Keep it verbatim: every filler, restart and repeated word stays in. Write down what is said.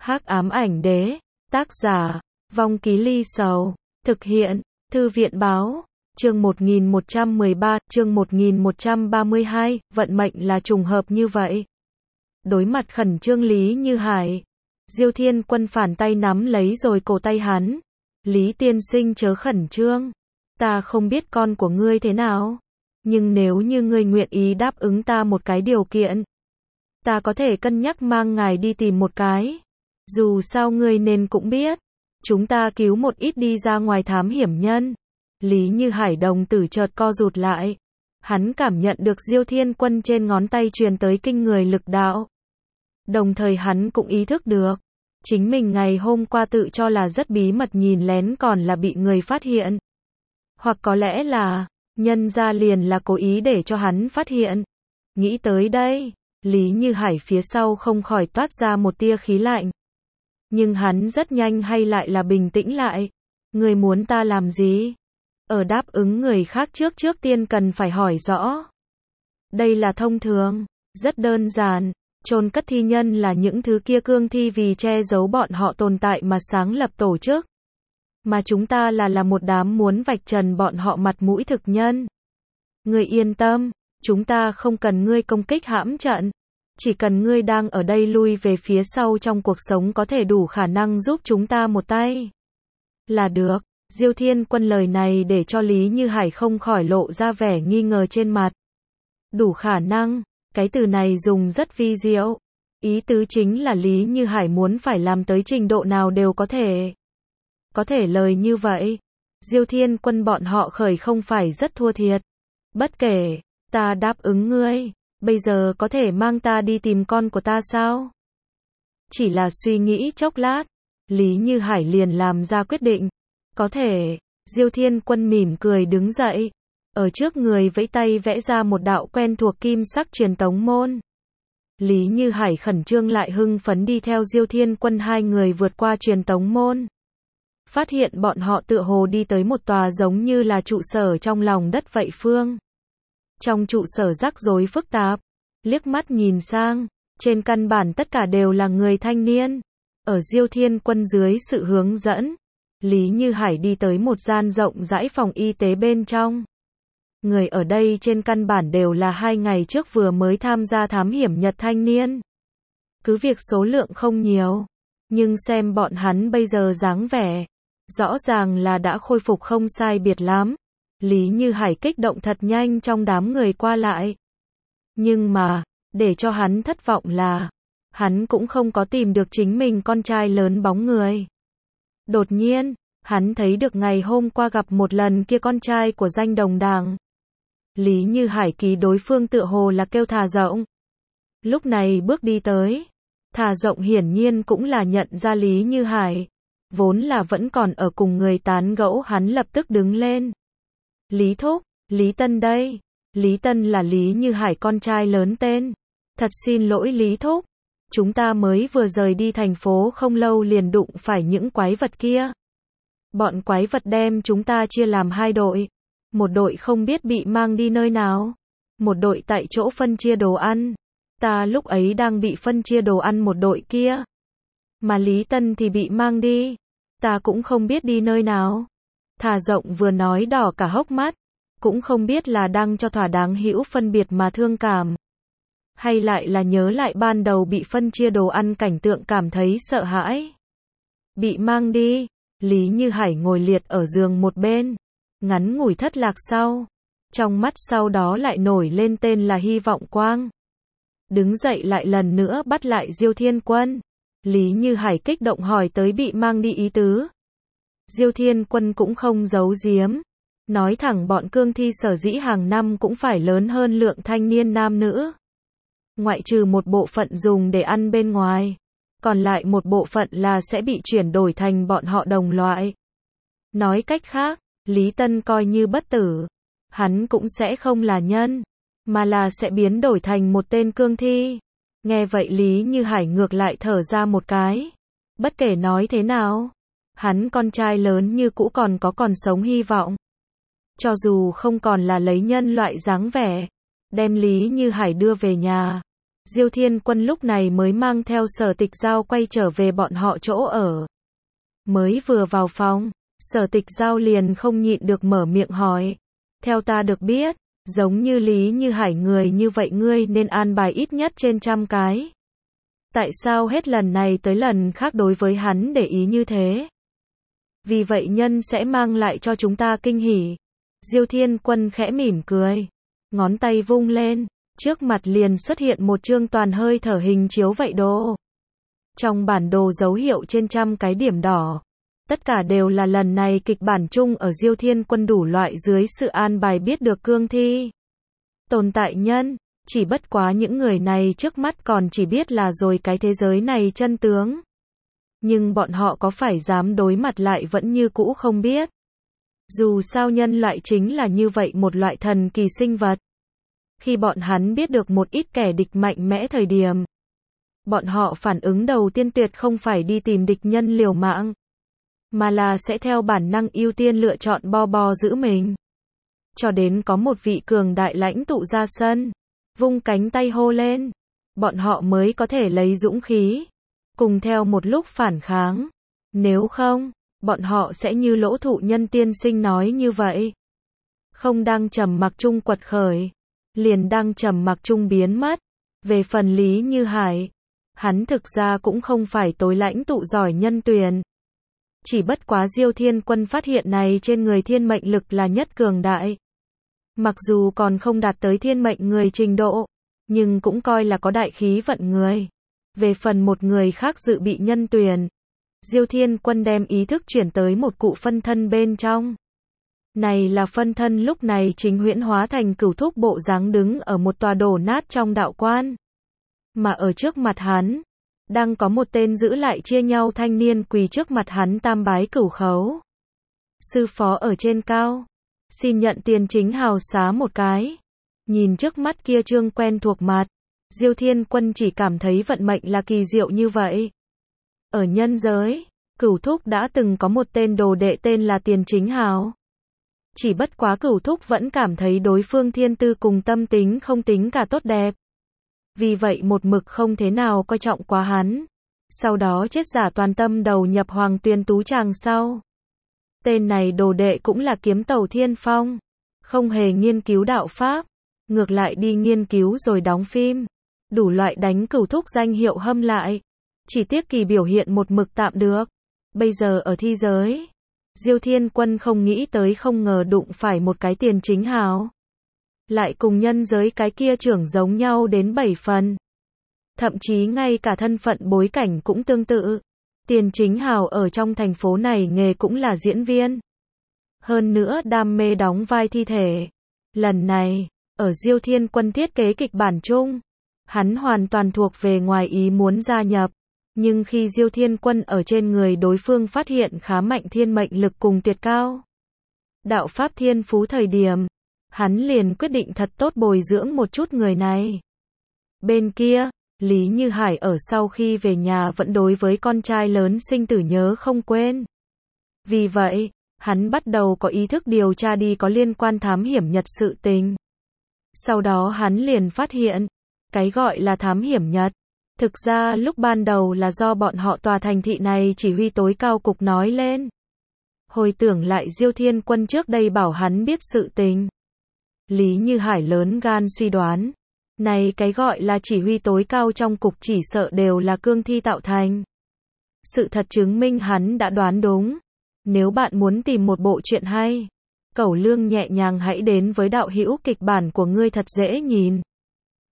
Hắc ám ảnh đế, tác giả, Vong Ký Ly Sầu, thực hiện, Thư viện báo, chương một nghìn một trăm mười ba, chương một nghìn một trăm ba mươi hai, vận mệnh là trùng hợp như vậy. Đối mặt khẩn trương Lý Như Hải, Diêu Thiên Quân phản tay nắm lấy rồi cổ tay hắn. Lý tiên sinh chớ khẩn trương, ta không biết con của ngươi thế nào, nhưng nếu như ngươi nguyện ý đáp ứng ta một cái điều kiện, ta có thể cân nhắc mang ngài đi tìm một cái. Dù sao ngươi nên cũng biết, chúng ta cứu một ít đi ra ngoài thám hiểm nhân. Lý Như Hải đồng tử chợt co rụt lại. Hắn cảm nhận được Diêu Thiên Quân trên ngón tay truyền tới kinh người lực đạo. Đồng thời hắn cũng ý thức được, chính mình ngày hôm qua tự cho là rất bí mật nhìn lén còn là bị người phát hiện. Hoặc có lẽ là, nhân ra liền là cố ý để cho hắn phát hiện. Nghĩ tới đây, Lý Như Hải phía sau không khỏi toát ra một tia khí lạnh. Nhưng hắn rất nhanh hay lại là bình tĩnh lại. Người muốn ta làm gì? Ở đáp ứng người khác trước trước tiên cần phải hỏi rõ. Đây là thông thường, rất đơn giản. Chôn cất thi nhân là những thứ kia cương thi vì che giấu bọn họ tồn tại mà sáng lập tổ chức. Mà chúng ta là là một đám muốn vạch trần bọn họ mặt mũi thực nhân. Ngươi yên tâm, chúng ta không cần ngươi công kích hãm trận. Chỉ cần ngươi đang ở đây lui về phía sau trong cuộc sống có thể đủ khả năng giúp chúng ta một tay. Là được. Diêu Thiên Quân lời này để cho Lý Như Hải không khỏi lộ ra vẻ nghi ngờ trên mặt. Đủ khả năng, cái từ này dùng rất vi diệu. Ý tứ chính là Lý Như Hải muốn phải làm tới trình độ nào đều có thể. Có thể lời như vậy, Diêu Thiên Quân bọn họ khởi không phải rất thua thiệt. Bất kể, ta đáp ứng ngươi, bây giờ có thể mang ta đi tìm con của ta sao? Chỉ là suy nghĩ chốc lát, Lý Như Hải liền làm ra quyết định. Có thể. Diêu Thiên Quân mỉm cười đứng dậy, ở trước người vẫy tay vẽ ra một đạo quen thuộc kim sắc truyền tống môn. Lý Như Hải khẩn trương lại hưng phấn đi theo Diêu Thiên Quân hai người vượt qua truyền tống môn. Phát hiện bọn họ tựa hồ đi tới một tòa giống như là trụ sở trong lòng đất vậy phương. Trong trụ sở rắc rối phức tạp, liếc mắt nhìn sang, trên căn bản tất cả đều là người thanh niên. Ở Diêu Thiên Quân dưới sự hướng dẫn, Lý Như Hải đi tới một gian rộng rãi phòng y tế bên trong. Người ở đây trên căn bản đều là hai ngày trước vừa mới tham gia thám hiểm Nhật thanh niên. Cứ việc số lượng không nhiều, nhưng xem bọn hắn bây giờ dáng vẻ, rõ ràng là đã khôi phục không sai biệt lắm. Lý Như Hải kích động thật nhanh trong đám người qua lại. Nhưng mà, để cho hắn thất vọng là, hắn cũng không có tìm được chính mình con trai lớn bóng người. Đột nhiên, hắn thấy được ngày hôm qua gặp một lần kia con trai của danh đồng đảng. Lý Như Hải ký đối phương tựa hồ là kêu Thà Rộng. Lúc này bước đi tới, Thà Rộng hiển nhiên cũng là nhận ra Lý Như Hải. Vốn là vẫn còn ở cùng người tán gẫu hắn lập tức đứng lên. Lý Thúc, Lý Tân đây. Lý Tân là Lý Như Hải con trai lớn tên. Thật xin lỗi Lý Thúc. Chúng ta mới vừa rời đi thành phố không lâu liền đụng phải những quái vật kia. Bọn quái vật đem chúng ta chia làm hai đội. Một đội không biết bị mang đi nơi nào. Một đội tại chỗ phân chia đồ ăn. Ta lúc ấy đang bị phân chia đồ ăn một đội kia. Mà Lý Tân thì bị mang đi. Ta cũng không biết đi nơi nào. Thà Rộng vừa nói đỏ cả hốc mắt. Cũng không biết là đang cho thỏa đáng hữu phân biệt mà thương cảm. Hay lại là nhớ lại ban đầu bị phân chia đồ ăn cảnh tượng cảm thấy sợ hãi. Bị mang đi. Lý Như Hải ngồi liệt ở giường một bên. Ngắn ngủi thất lạc sau. Trong mắt sau đó lại nổi lên tên là hy vọng quang. Đứng dậy lại lần nữa bắt lại Diêu Thiên Quân. Lý Như Hải kích động hỏi tới bị mang đi ý tứ. Diêu Thiên Quân cũng không giấu giếm. Nói thẳng bọn cương thi sở dĩ hàng năm cũng phải lớn hơn lượng thanh niên nam nữ. Ngoại trừ một bộ phận dùng để ăn bên ngoài. Còn lại một bộ phận là sẽ bị chuyển đổi thành bọn họ đồng loại. Nói cách khác, Lý Tân coi như bất tử. Hắn cũng sẽ không là nhân, mà là sẽ biến đổi thành một tên cương thi. Nghe vậy Lý Như Hải ngược lại thở ra một cái. Bất kể nói thế nào, hắn con trai lớn như cũ còn có còn sống hy vọng. Cho dù không còn là lấy nhân loại dáng vẻ, đem Lý Như Hải đưa về nhà, Diêu Thiên Quân lúc này mới mang theo Sở Tịch Giao quay trở về bọn họ chỗ ở. Mới vừa vào phòng, Sở Tịch Giao liền không nhịn được mở miệng hỏi. Theo ta được biết, giống như Lý Như Hải người như vậy ngươi nên an bài ít nhất trên trăm cái. Tại sao hết lần này tới lần khác đối với hắn để ý như thế? Vì vậy nhân sẽ mang lại cho chúng ta kinh hỉ. Diêu Thiên Quân khẽ mỉm cười, ngón tay vung lên, trước mặt liền xuất hiện một chương toàn hơi thở hình chiếu vậy đồ. Trong bản đồ dấu hiệu trên trăm cái điểm đỏ. Tất cả đều là lần này kịch bản chung ở Diêu Thiên Quân đủ loại dưới sự an bài biết được cương thi. Tồn tại nhân, chỉ bất quá những người này trước mắt còn chỉ biết là rồi cái thế giới này chân tướng. Nhưng bọn họ có phải dám đối mặt lại vẫn như cũ không biết. Dù sao nhân loại chính là như vậy một loại thần kỳ sinh vật. Khi bọn hắn biết được một ít kẻ địch mạnh mẽ thời điểm, bọn họ phản ứng đầu tiên tuyệt không phải đi tìm địch nhân liều mạng, mà là sẽ theo bản năng ưu tiên lựa chọn bo bo giữ mình. Cho đến có một vị cường đại lãnh tụ ra sân, vung cánh tay hô lên, bọn họ mới có thể lấy dũng khí, cùng theo một lúc phản kháng. Nếu không, bọn họ sẽ như Lỗ Thụ Nhân tiên sinh nói như vậy. Không đang trầm mặc chung quật khởi, liền đang trầm mặc chung biến mất. Về phần Lý Như Hải, hắn thực ra cũng không phải tối lãnh tụ giỏi nhân tuyển. Chỉ bất quá Diêu Thiên Quân phát hiện này trên người thiên mệnh lực là nhất cường đại. Mặc dù còn không đạt tới thiên mệnh người trình độ, nhưng cũng coi là có đại khí vận người. Về phần một người khác dự bị nhân tuyển, Diêu Thiên Quân đem ý thức chuyển tới một cụ phân thân bên trong. Này là phân thân lúc này chính huyễn hóa thành Cửu Thúc bộ dáng đứng ở một tòa đổ nát trong đạo quan. Mà ở trước mặt hắn, đang có một tên giữ lại chia nhau thanh niên quỳ trước mặt hắn tam bái cửu khấu. Sư phó ở trên cao, xin nhận tiền chính hào xá một cái. Nhìn trước mắt kia trương quen thuộc mặt, Diêu Thiên Quân chỉ cảm thấy vận mệnh là kỳ diệu như vậy. Ở nhân giới, Cửu Thúc đã từng có một tên đồ đệ tên là Tiền Chính Hào. Chỉ bất quá Cửu Thúc vẫn cảm thấy đối phương thiên tư cùng tâm tính không tính cả tốt đẹp. Vì vậy một mực không thế nào coi trọng quá hắn. Sau đó chết giả toàn tâm đầu nhập Hoàng Tuyền Tú Tràng sau. Tên này đồ đệ cũng là kiếm tàu Thiên Phong. Không hề nghiên cứu đạo Pháp. Ngược lại đi nghiên cứu rồi đóng phim. Đủ loại đánh Cửu Thúc danh hiệu hâm lại. Chỉ tiếc kỳ biểu hiện một mực tạm được. Bây giờ ở thi giới, Diêu Thiên Quân không nghĩ tới không ngờ đụng phải một cái Tiền Chính Hào. Lại cùng nhân giới cái kia trưởng giống nhau đến bảy phần. Thậm chí ngay cả thân phận bối cảnh cũng tương tự. Tiền Chính Hào ở trong thành phố này nghề cũng là diễn viên. Hơn nữa đam mê đóng vai thi thể. Lần này, ở Diêu Thiên Quân thiết kế kịch bản chung, hắn hoàn toàn thuộc về ngoài ý muốn gia nhập. Nhưng khi Diêu Thiên Quân ở trên người đối phương phát hiện khá mạnh thiên mệnh lực cùng tuyệt cao đạo pháp thiên phú thời điểm, hắn liền quyết định thật tốt bồi dưỡng một chút người này. Bên kia, Lý Như Hải ở sau khi về nhà vẫn đối với con trai lớn sinh tử nhớ không quên. Vì vậy, hắn bắt đầu có ý thức điều tra đi có liên quan thám hiểm Nhật sự tình. Sau đó hắn liền phát hiện, cái gọi là thám hiểm Nhật, thực ra lúc ban đầu là do bọn họ tòa thành thị này chỉ huy tối cao cục nói lên. Hồi tưởng lại Diêu Thiên Quân trước đây bảo hắn biết sự tình. Lý Như Hải lớn gan suy đoán. Này cái gọi là chỉ huy tối cao trong cục chỉ sợ đều là cương thi tạo thành. Sự thật chứng minh hắn đã đoán đúng. Nếu bạn muốn tìm một bộ truyện hay, Cẩu Lương nhẹ nhàng hãy đến với đạo hữu kịch bản của ngươi thật dễ nhìn.